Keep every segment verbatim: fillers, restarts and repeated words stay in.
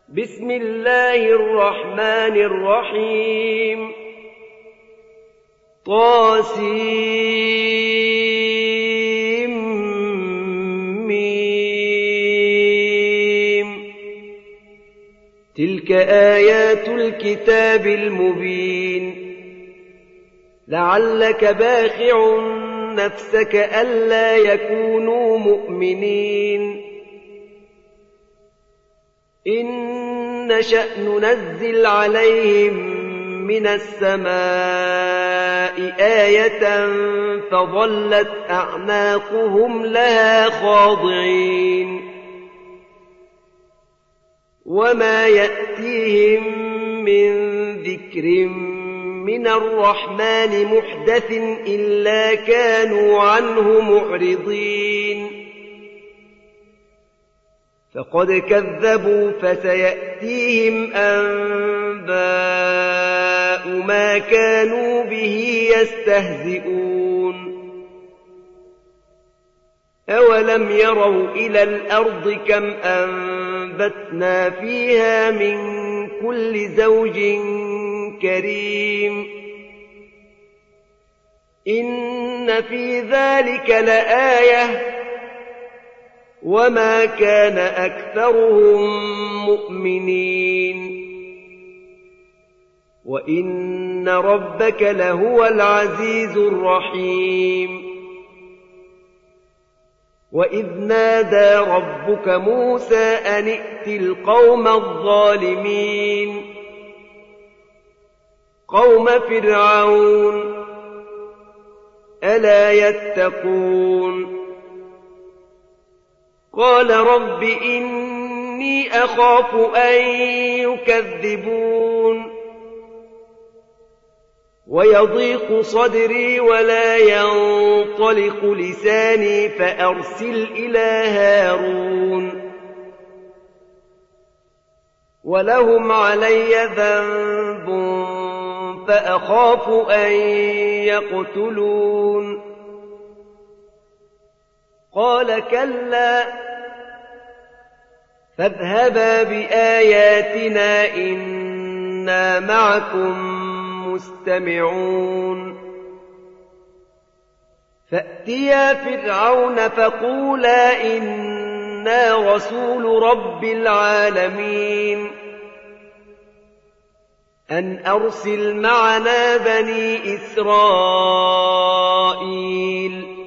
بسم الله الرحمن الرحيم طاسيم تلك آيات الكتاب المبين لعلك باخع نفسك ألا يكونوا مؤمنين إن نشأ ننزل عليهم من السماء آية فظلت أعناقهم لها خاضعين وما يأتيهم من ذكر من الرحمن محدث إلا كانوا عنه معرضين فقد كذبوا فسيأتيهم أنباء ما كانوا به يستهزئون أولم يروا إلى الأرض كم أنبتنا فيها من كل زوج كريم إن في ذلك لآية وما كان أكثرهم مؤمنين وإن ربك لهو العزيز الرحيم وإذ نادى ربك موسى أن ائت القوم الظالمين قوم فرعون ألا يتقون قال رب إني أخاف أن يكذبون ويضيق صدري ولا ينطلق لساني فأرسل إلى هارون ولهم علي ذنب فأخاف أن يقتلون قال كلا فاذهبا بآياتنا إنا معكم مستمعون فأتيا فرعون فقولا إنا رسول رب العالمين أن أرسل معنا بني إسرائيل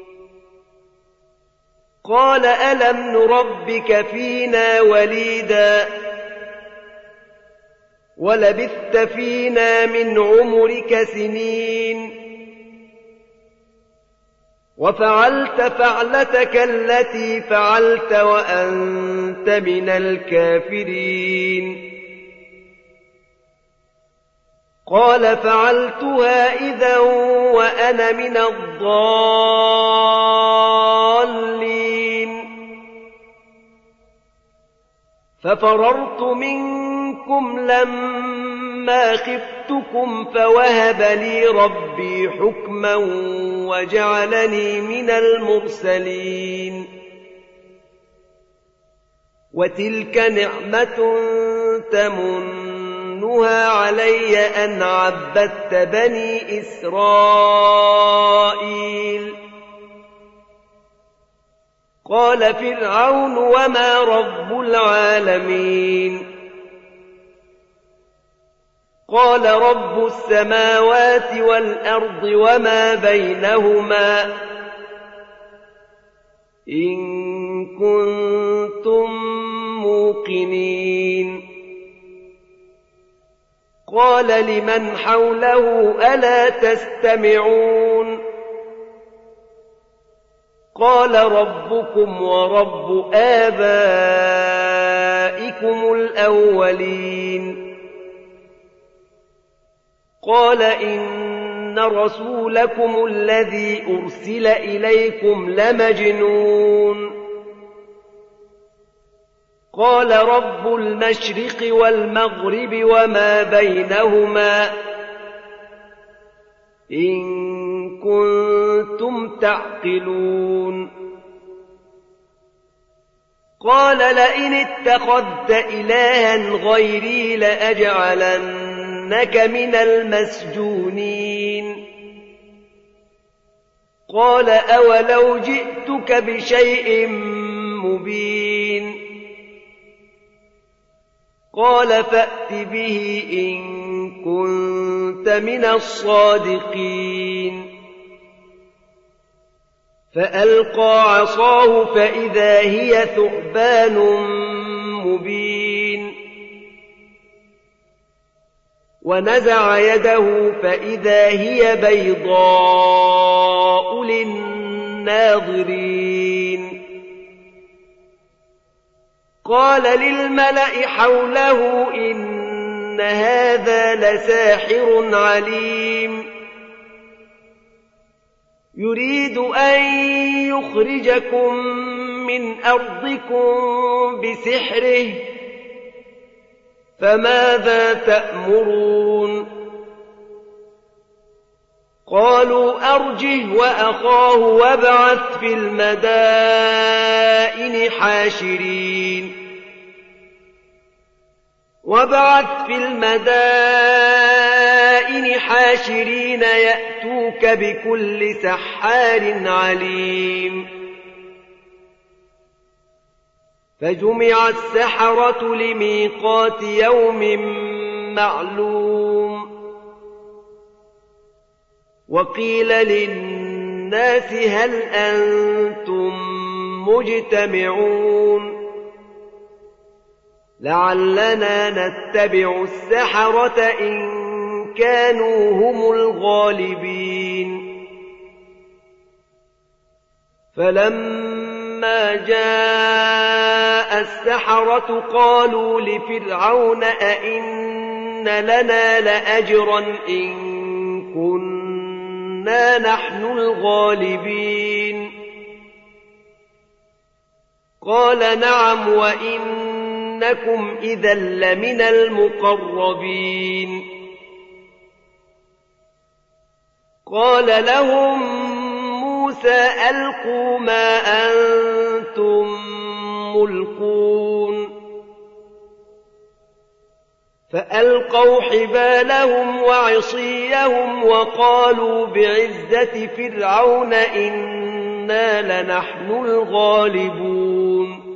قال ألم نربك فينا وليدا ولبثت فينا من عمرك سنين وفعلت فعلتك التي فعلت وأنت من الكافرين قال فعلتها إذا وأنا من الضالين ففررت منكم لما خفتكم فوهب لي ربي حكما وجعلني من المرسلين وتلك نعمة تمنها علي أن عبدت بني إسرائيل قال فرعون وما رب العالمين قال رب السماوات والأرض وما بينهما إن كنتم موقنين قال لمن حوله ألا تستمعون قال ربكم ورب آبائكم الأولين قال إن رسولكم الذي أرسل إليكم لمجنون قال رب المشرق والمغرب وما بينهما إن كنتم تعقلون قال لئن اتخذت إلها غيري لأجعلنك من المسجونين قال أولو جئتك بشيء مبين قال فأت به إن كنت من الصادقين فألقى عصاه فإذا هي ثعبان مبين ونزع يده فإذا هي بيضاء للناظرين قال للملأ حوله إن هذا لساحر عليم يريد أن يخرجكم من أرضكم بسحره فماذا تأمرون قالوا أرجه وأخاه وابعث في المدائن حاشرين وابعث في المدائن حاشرين يأتوك بكل سحار عليم فجمع السحرة لميقات يوم معلوم وقيل للناس هل أنتم مجتمعون لعلنا نتبع السحرة إن كانوا هم الغالبين فلما جاء السحرة قالوا لفرعون أئن لنا لأجرا إن كنا نحن الغالبين قال نعم وإنكم إذا لمن المقربين قال لهم موسى ألقوا ما أنتم ملقون فألقوا حبالهم وعصيهم وقالوا بعزة فرعون إنا لنحن الغالبون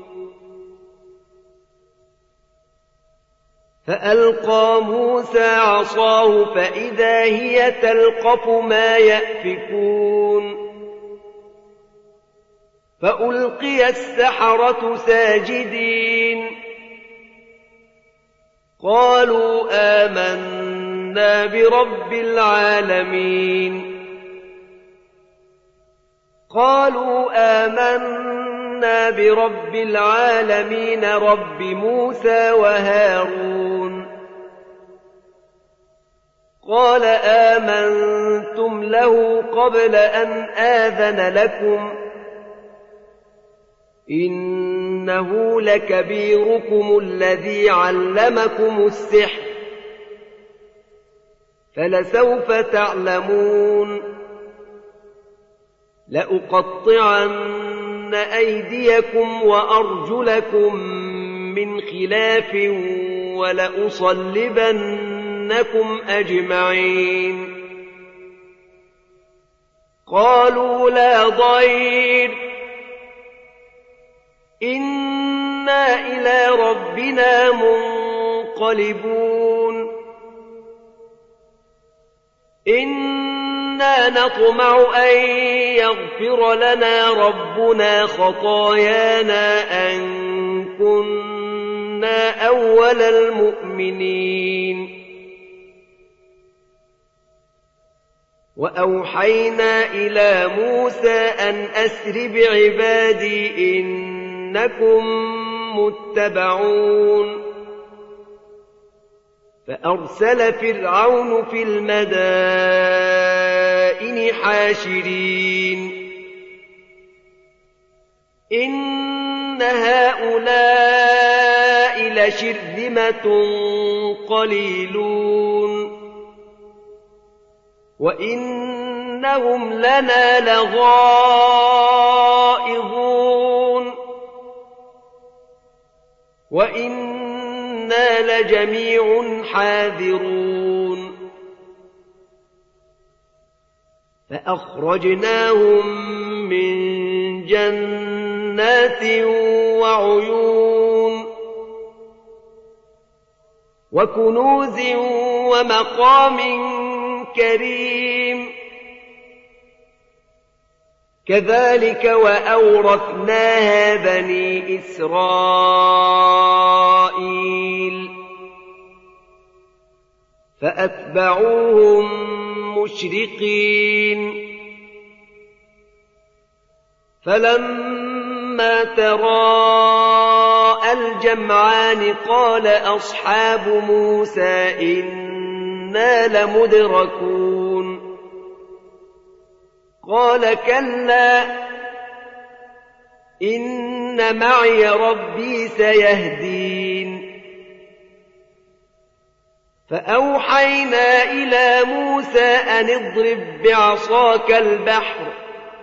فألقى موسى عصاه فإذا هي تلقف ما يأفكون فألقي السحرة ساجدين قالوا آمنا برب العالمين قالوا آمنا برب العالمين رب موسى وهارون قال آمنتم له قبل أن آذن لكم إنه لكبيركم الذي علمكم السحر فلسوف تعلمون لأقطعن أيديكم وأرجلكم من خلاف ولأصلبنكم أجمعين قالوا لا ضير إنا إلى ربنا منقلبون إنا نطمع أن يغفر لنا ربنا خطايانا أن كنا أول المؤمنين وأوحينا إلى موسى أن أسر بعبادي إنكم متبعون فأرسل فرعون في المدائن حاشرين إن هؤلاء لشرذمة قليلون وإنهم لنا لغائظون وإنا لجميع حاذرون فأخرجناهم من جنات وعيون وكنوز ومقام كريم كذلك وأورثناها بني إسرائيل فأتبعوهم مشرقين فلما تراءى الجمعان قال أصحاب موسى إنا لمدركون قال كلا إن معي ربي سيهدين فأوحينا إلى موسى أن اضرب بعصاك البحر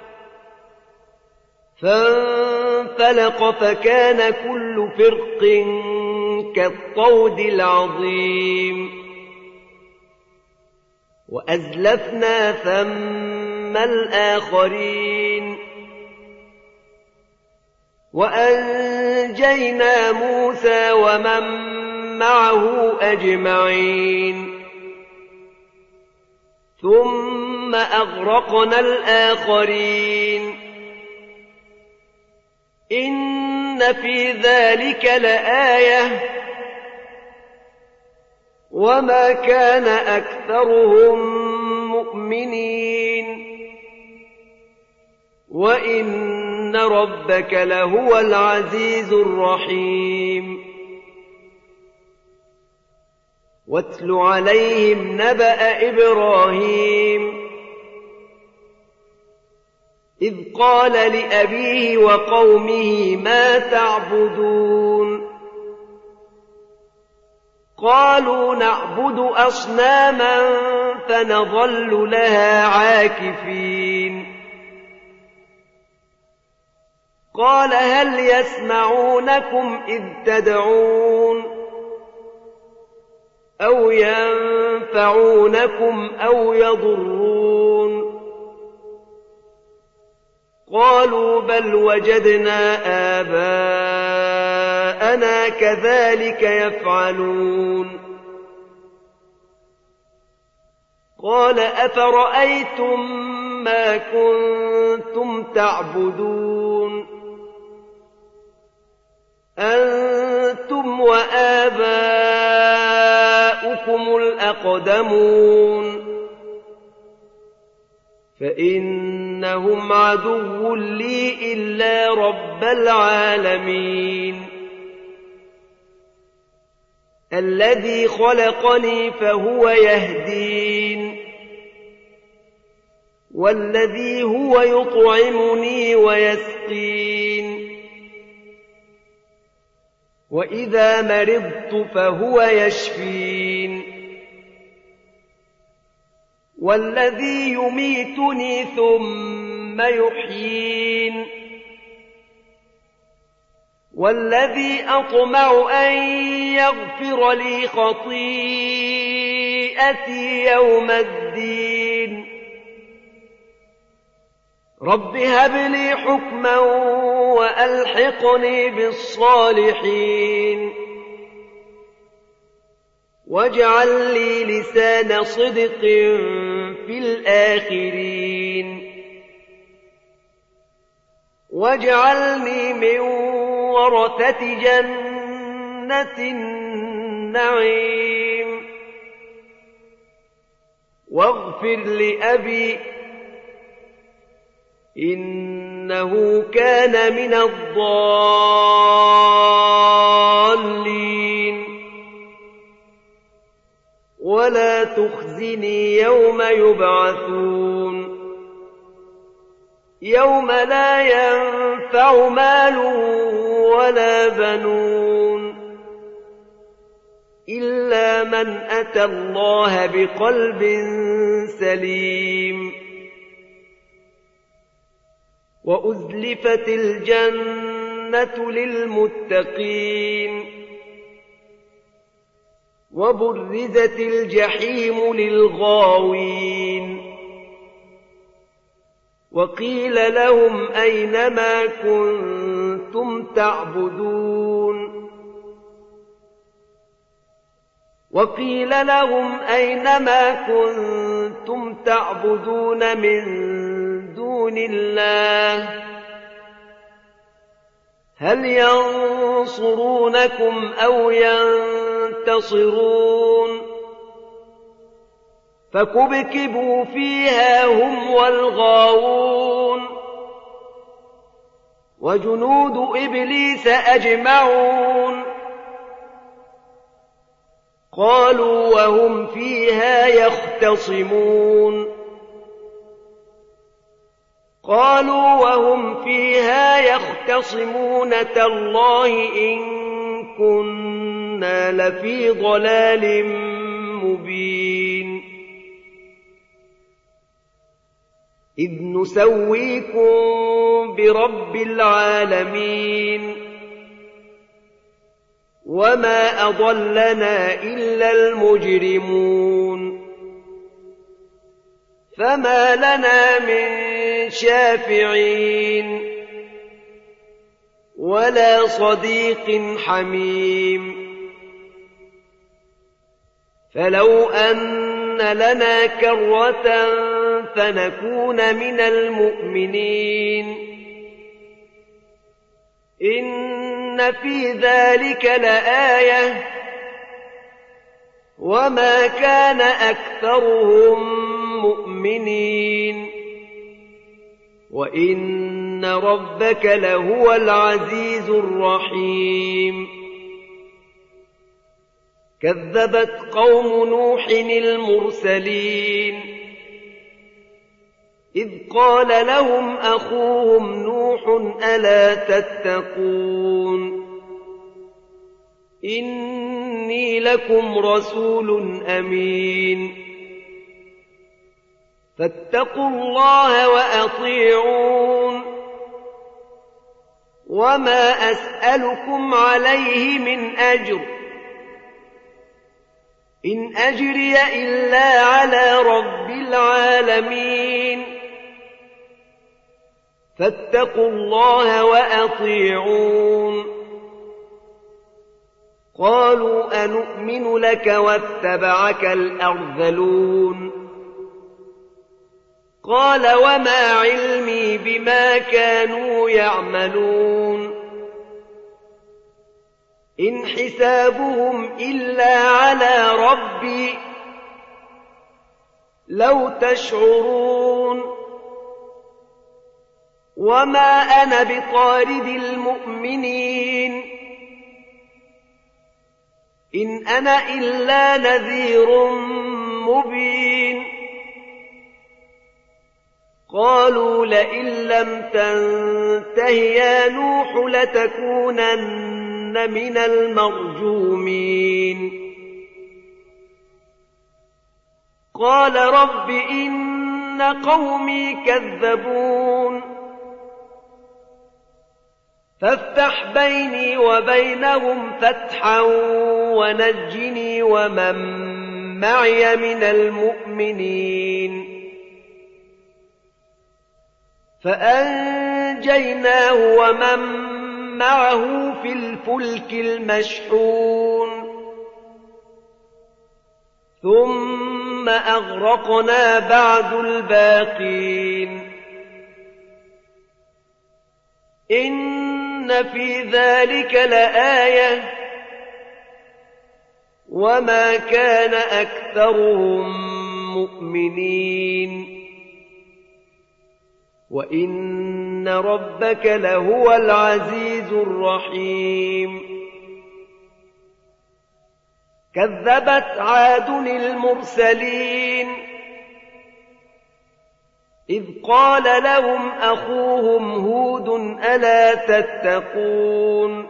فانفلق فكان كل فرق كالطود العظيم وأزلفنا ثم الآخرين وأنجينا موسى ومن معه أجمعين ثم أغرقنا الآخرين إن في ذلك لآية وما كان أكثرهم مؤمنين وإن ربك لهو العزيز الرحيم واتل عليهم نبأ إبراهيم إذ قال لأبيه وقومه ما تعبدون قالوا نعبد أصناما فنظل لها عاكفين قال هل يسمعونكم إذ تدعون أو ينفعونكم أو يضرون قالوا بل وجدنا آباءنا كذلك يفعلون قال أفرأيتم ما كنتم تعبدون أنتم وآباؤكم الأقدمون فإنهم عدو لي إلا رب العالمين الذي خلقني فهو يهدين والذي هو يطعمني ويسقين وإذا مرضت فهو يشفين والذي يميتني ثم يحيين والذي أطمع أن يغفر لي خطيئتي يوم الدين رب هب لي حكما وألحقني بالصالحين واجعل لي لسان صدق في الآخرين واجعلني من ورثة جنة النعيم واغفر لأبي إنه كان من الضالين ولا تخزني يوم يبعثون يوم لا ينفع مال ولا بنون إلا من أتى الله بقلب سليم وأزلفت الجنة للمتقين وبرزت الجحيم للغاوين وقيل لهم أين ما كنتم تعبدون وقيل لهم أين ما كنتم تعبدون من دون الله هل ينصرونكم أو ينتصرون فكبكبوا فيها هم والغاوون وجنود إبليس أجمعون قالوا وهم فيها يختصمون قالوا وهم فيها يختصمون تالله إن كنا لفي ضلال مبين إذ نسويكم برب العالمين وما أضلنا إلا المجرمون فما لنا من شافعين ولا صديق حميم فلو أن لنا كرة فنكون من المؤمنين إن في ذلك لآية وما كان أكثرهم مؤمنين وإن ربك لهو العزيز الرحيم كذبت قوم نوح المرسلين إذ قال لهم أخوهم نوح ألا تتقون إني لكم رسول أمين فاتقوا الله وأطيعون وما أسألكم عليه من أجر إن أجري إلا على رب العالمين فاتقوا الله وأطيعون قالوا أنؤمن لك واتبعك الأرذلون قال وما علمي بما كانوا يعملون إن حسابهم إلا على ربي لو تشعرون وما أنا بطارد المؤمنين إن أنا إلا نذير مبين قالوا لئن لم تنته يا نوح لتكونن من المرجومين قال رب إن قومي كذبون فافتح بيني وبينهم فتحا ونجني ومن معي من المؤمنين فأنجيناه ومن معه في الفلك المشحون ثم أغرقنا بعد الباقين إن في ذلك لآية وما كان أكثرهم مؤمنين وإن ربك لهو العزيز الرحيم كذبت عاد المرسلين إذ قال لهم أخوهم هود ألا تتقون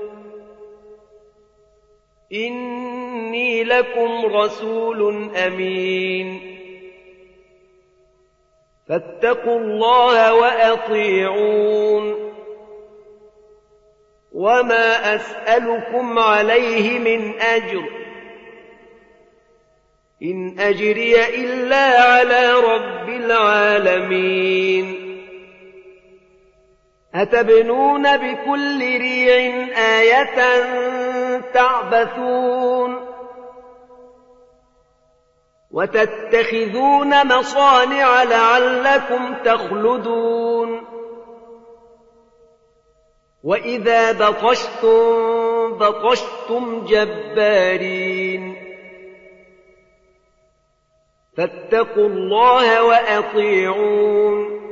إني لكم رسول أمين فاتقوا الله وأطيعون وما أسألكم عليه من أجر إن أجري إلا على رب العالمين أتبنون بكل ريع آية تعبثون وتتخذون مصانع لعلكم تخلدون وإذا بطشتم بطشتم جبارين فاتقوا الله وأطيعون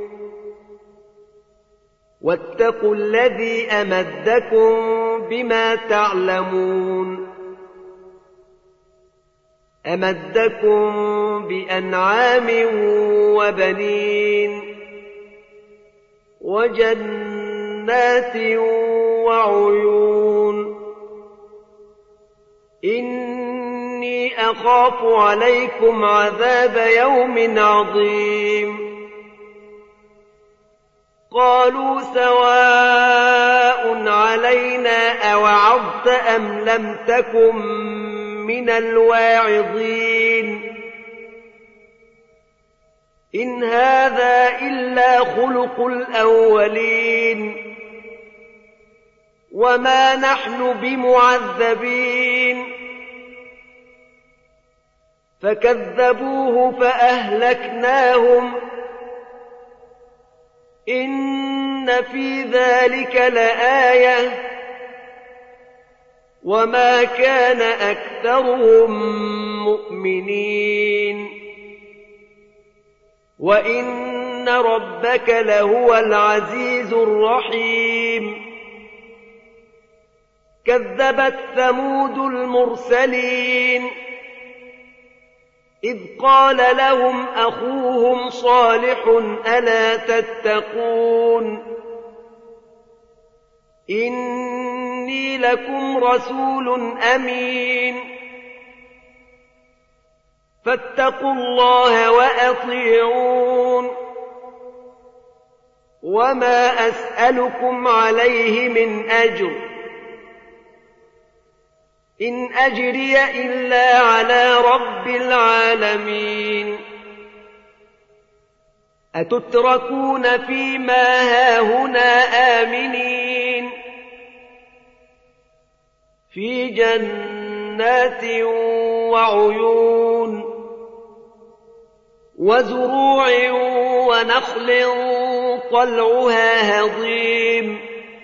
واتقوا الذي أمدكم بما تعلمون أمدكم بأنعام وبنين وجنات وعيون إني أخاف عليكم عذاب يوم عظيم قالوا سواء علينا أوعظت أم لم تكن من الواعظين إن هذا إلا خلق الأولين وما نحن بمعذبين فكذبوه فأهلكناهم إن في ذلك لآية وما كان أكثرهم مؤمنين وإن ربك لهو العزيز الرحيم كذبت ثمود المرسلين إذ قال لهم أخوهم صالح ألا تتقون إني لكم رسول أمين فاتقوا الله وأطيعون وما أسألكم عليه من أجر إن أجري إلا على رب العالمين أتتركون فيما هاهنا آمنين في جنات وعيون وزروع ونخل طلعها هضيم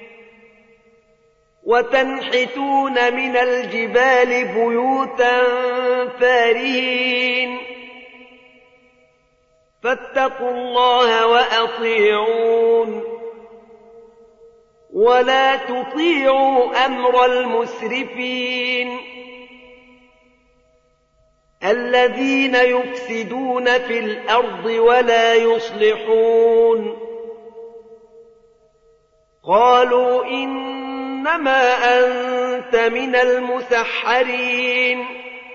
وتنحتون من الجبال بيوتا فارهين فاتقوا الله وأطيعون ولا تطيعوا أمر المسرفين الذين يفسدون في الأرض ولا يصلحون قالوا إنما أنت من المسحرين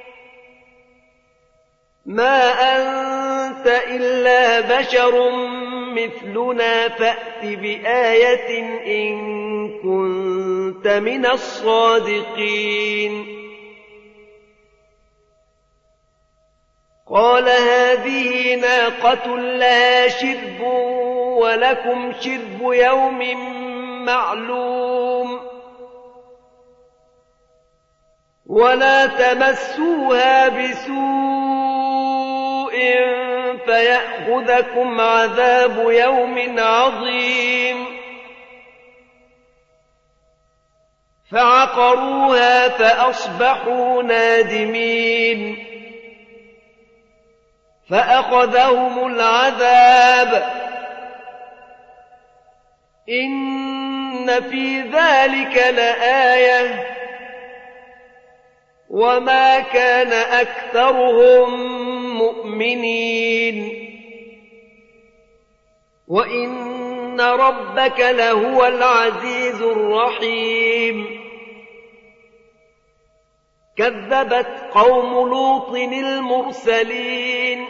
ما أنت إلا بشر مثلنا فأت بآية إن كنت من الصادقين قال هذه ناقة لها شرب ولكم شرب يوم معلوم ولا تمسوها بسوء فيأخذكم عذاب يوم عظيم فعقروها فأصبحوا نادمين فأخذهم العذاب إن في ذلك لآية وما كان أكثرهم مؤمنين وإن ربك لهو العزيز الرحيم كذبت قوم لوط المرسلين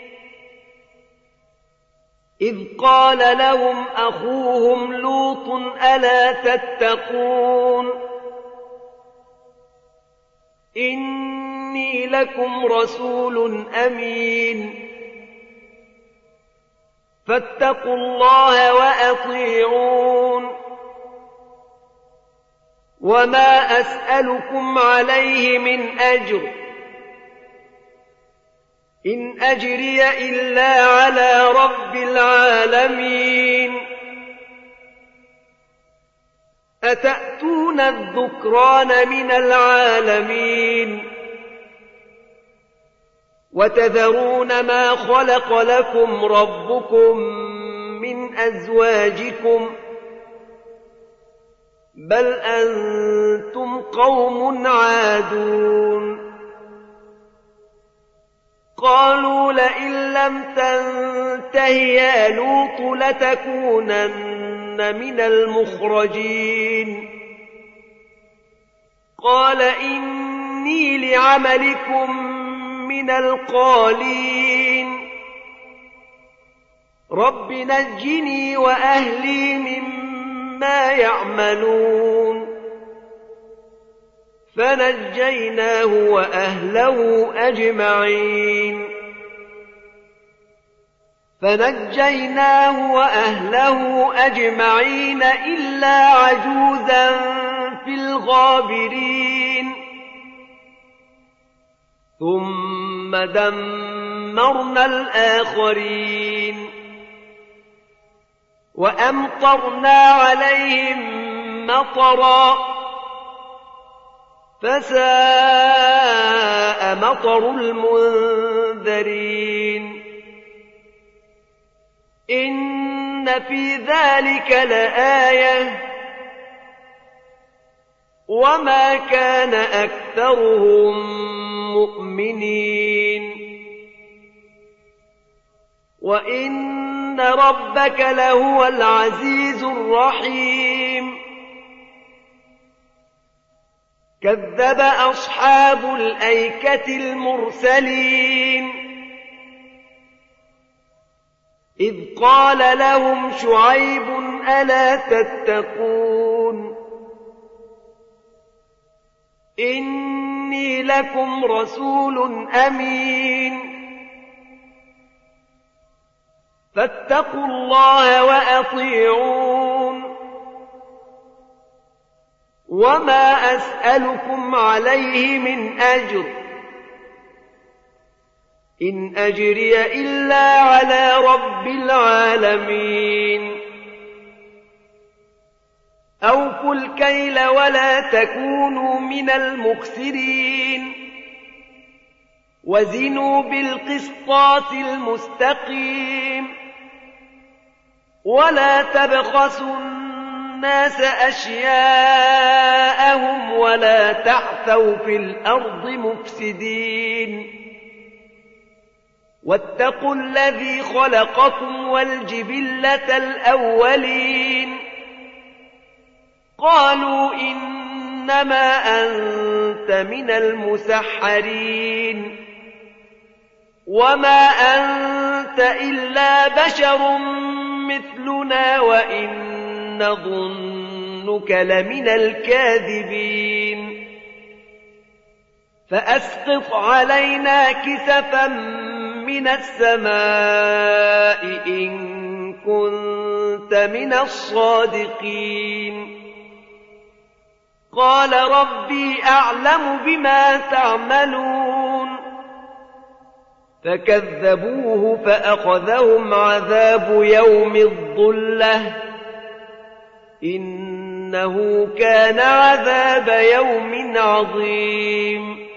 إذ قال لهم أخوهم لوط ألا تتقون إني لكم رسول أمين فاتقوا الله وأطيعون وما أسألكم عليه من أجر إن أجري إلا على رب العالمين أتأتون الذكران من العالمين وتذرون ما خلق لكم ربكم من أزواجكم بل أنتم قوم عادون قالوا لئن لم تنته يا لوط لتكونن من المخرجين قال إني لعملكم من القالين رب نجني وأهلي مما يعملون فنجيناه وأهله أجمعين فنجيناه وأهله أجمعين إلا عجوزا في الغابرين ثم دمرنا الآخرين وأمطرنا عليهم مطرا فساء مطر المنذرين إن في ذلك لآية وما كان أكثرهم مؤمنين وإن ربك لهو العزيز الرحيم كذب أصحاب الأيكة المرسلين إذ قال لهم شعيب ألا تتقون إني لكم رسول أمين فاتقوا الله وأطيعون وما أسألكم عليه من أجر إن أجري إلا على رب العالمين أوفوا الكيل ولا تكونوا من المخسرين وزنوا بالقسطاس المستقيم ولا تبخسوا الناس أشياءهم ولا تعثوا في الأرض مفسدين واتقوا الذي خلقكم والجبلة الأولين قالوا إنما أنت من المسحرين وما أنت إلا بشر مثلنا وإن نظنك لمن الكاذبين فأسقط علينا كسفا من السماء إن كنت من الصادقين قال ربي أعلم بما تعملون فكذبوه فأخذهم عذاب يوم الظلة إنه كان عذاب يوم عظيم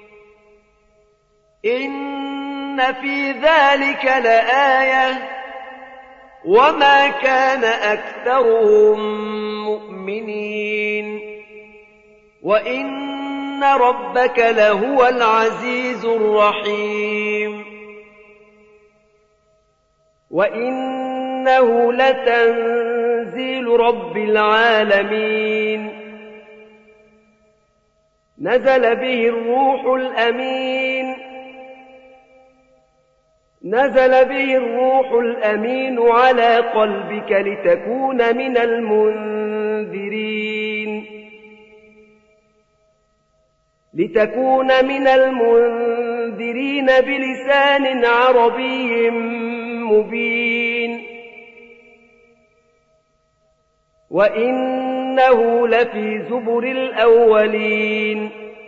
إن في ذلك لآية وما كان أكثرهم مؤمنين وإن ربك لهو العزيز الرحيم وإنه لتنزيل رب العالمين نزل به الروح الأمين نزل به الروح الأمين على قلبك لتكون من المنذرين لتكون من المنذرين بلسان عربي مبين وإنه لفي زبر الأولين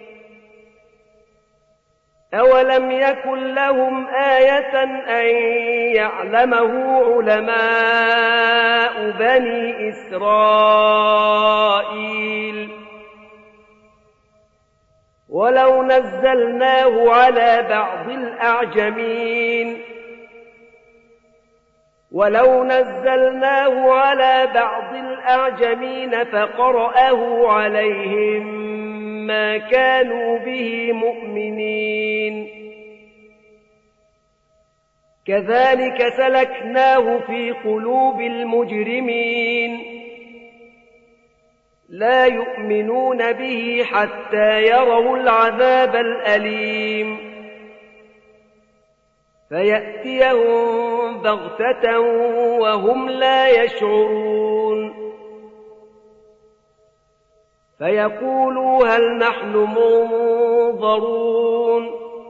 أولم يكن لهم آية أن يعلمه علماء بني إسرائيل ولو نزلناه على بعض الأعجمين ولو نزلناه على بعض الأعجمين فقرأه عليهم ما كانوا به مؤمنين كذلك سلكناه في قلوب المجرمين لا يؤمنون به حتى يروا العذاب الأليم فيأتيهم بغتة وهم لا يشعرون فيقولوا هل نحن منظرون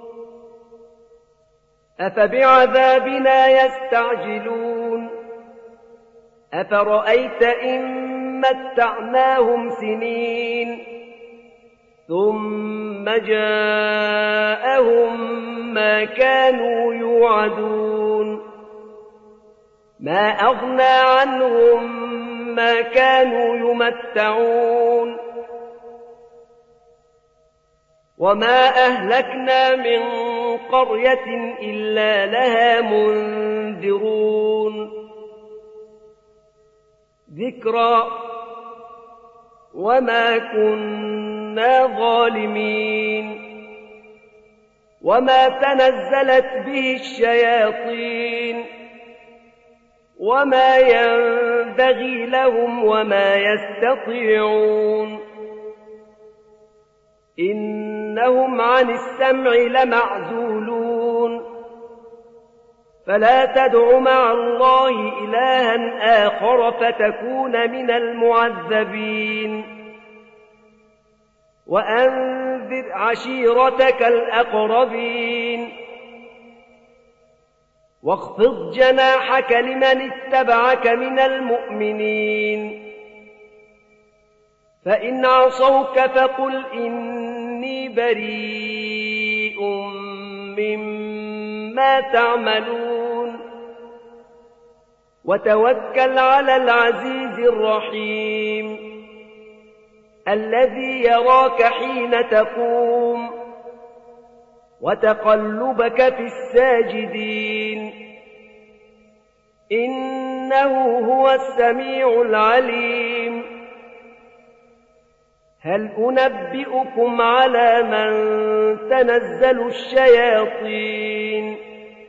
أفبعذابنا يستعجلون أفرأيت إن متعناهم سنين ثم جاءهم ما كانوا يوعدون ما أغنى عنهم ما كانوا يمتعون وما أهلكنا من قرية إلا لها منذرون ذكرى وما كنا ظالمين وما تنزلت به الشياطين وما ينبغي لهم وما يستطيعون إنهم عن السمع لمعزولون فلا تدع مع الله إلها آخر فتكون من المعذبين وأنذر عشيرتك الأقربين واخفض جناحك لمن اتبعك من المؤمنين فإن عصوك فقل إني بريء مما تعملون وتوكل على العزيز الرحيم الذي يراك حين تقوم وتقلبك في الساجدين إنه هو السميع العليم هل أنبئكم على من تنزل الشياطين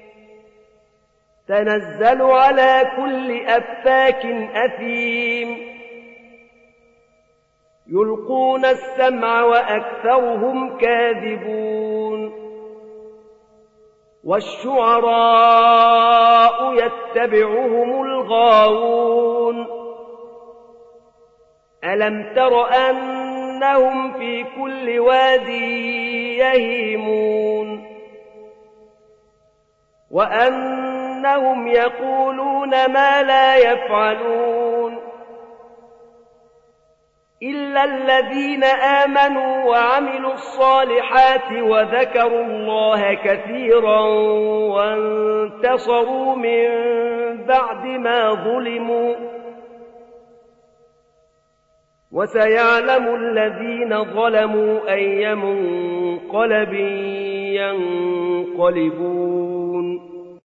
تنزل على كل أفاك أثيم يلقون السمع وأكثرهم كاذبون والشعراء يتبعهم الغاوون ألم تر أنهم في كل واد يهيمون وأنهم يقولون ما لا يفعلون إلا الذين آمنوا وعملوا الصالحات وذكروا الله كثيرا وانتصروا من بعد ما ظلموا وسيعلم الذين ظلموا أي منقلب ينقلبون